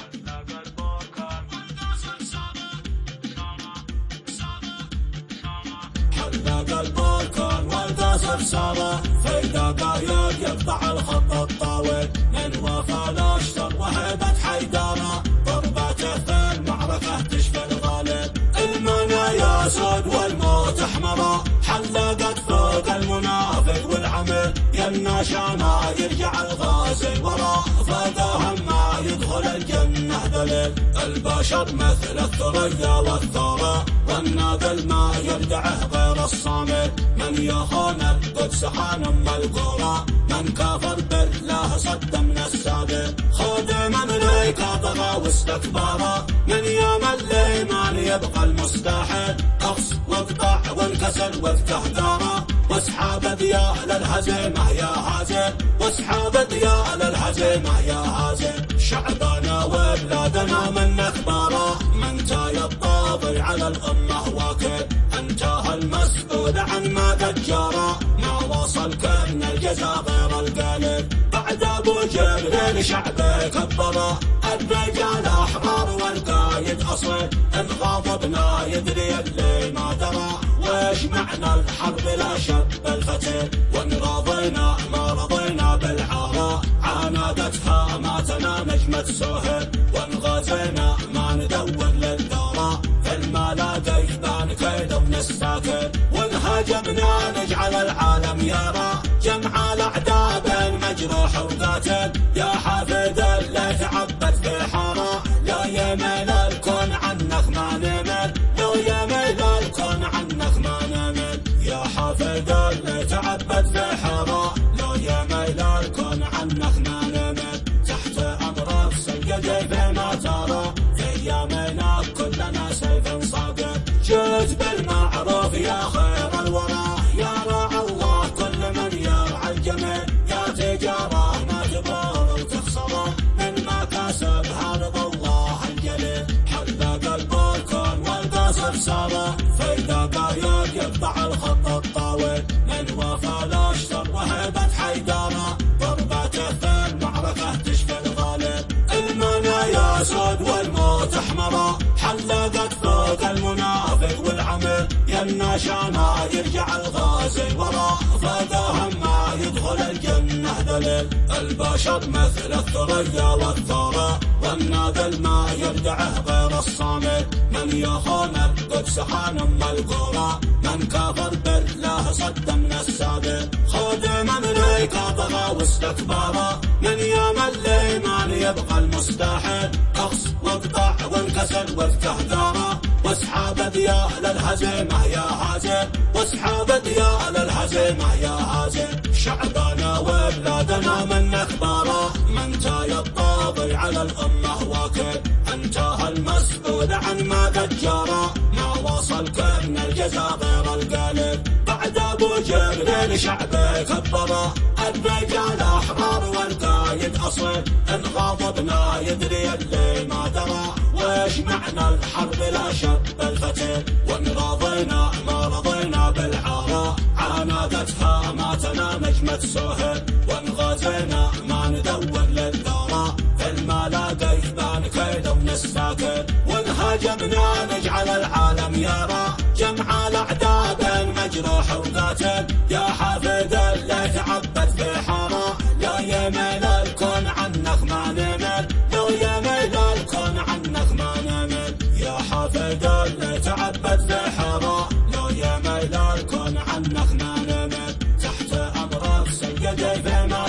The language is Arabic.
حلق البركان والقصر سارة في دقايق يقطع الخط الطاول من وفا الاشتر وهبة حيدارة ضربته في المعركة تشفي الغالب المنايا سود والموت احمرة حلقت فوق المنافق والعمل يمنى شانا يرجع الغازي ورا فوقهم ما يدخل الجنة ذليل البشر مثل الثريا والثرى والنادل ما يردعه غير الصامل من يخون القدس خان ام القرى من كافر بالله صد من السادة خادم امريكا طغى واستكبارا من يوم الايمان يبقى المستحيل اقص واقطع وانكسر وافتح دارا واصحاب ديال الهزيمه يا هازل واصحاب ديال الهزيمه يا هازل شعبنا وبلادنا من اخباره من جاي الطابع على الامه واكل انتهى المسؤول عن ما تجارى ما وصل كان الجزا غير القالب بعد ابو جبريل شعبه كبره الرجال احرار والقايد اصل ان غاضبنا يدري اللي ما درى ويش معنى الحرب لا شب الفتيل وان رضينا ما رضينا بالعارة عانقتها ماتنا نجمة سهل وان غزينا ما ندور للدارة في الملاقي بان كيد من الساكن وان هاجمنا نجعل العالم يرى جمع الاعداء بين مجروح وقاتل يا حافظ اللي تعبت في حارة لا يميل الكون عنك ما نمل لو يميل الكون عنك ما نمل يا حافظ اللي تعبت في حارة لو يميل الكون عنك ما نمل تحت امرك سيدي فيما ترى في يمينك كلنا سيف صاقب جئت بالمعروف يا خير الورى يا راعي الله كل من يرعى الجميل يا تجارة ما تبور وتخسره من مكاسبها رضا الله الجليل حلق البركان والقصر سارة في دقايق يقطع الخط الطاول من وفا الاشتر وهبة حيدارة ضربته في المعركة تشفي الغالب المنايا سود والموت احمرة حلقت فوق المنافق والعمل يمنى شانا يرجع الغازي ورا فوقهم ما يدخل الجنة ذليل البشر مثل الثريا والثرى والنادل ما يردعه غير الصامل من يخون القدس خان ام القرى من كافر بالله صد من السادة خادم امريكا طغى واستكبارا من يوم الايمان يبقى المستحيل اقص واقطع وانكسر وافتح دارا واصحاب ديال الهزيمه يا هازل واصحاب ديال الهزيمه يا هازل شعبنا وبلادنا من اخباره من جاي الطابع على الامه واكل انتهى المسؤول عن ما تجارى ما وصل كان الجزا غير القالب بعد ابو جبريل شعبه كبره الرجال احرار والقايد اصل ان غاضبنا يدري اللي ما درى ويش معنى الحرب لا شب الفتيل وان رضينا ما رضينا بالعارة عانقتها ماتنا نجمة سهل وان غزينا ما ندور للدارة في الملاقي بان كيد من الساكن وان هاجمنا نجعل العالم يرى جمع الاعداء بين مجروح وقاتل يا حافظ اللي تعبت في حارة لا يميل الكون عنك ما نمل لو يميل الكون عنك ما نمل يا حافظ اللي تعبت في حارة لو يميل الكون عنك ما نمل تحت امرك سيدي فيما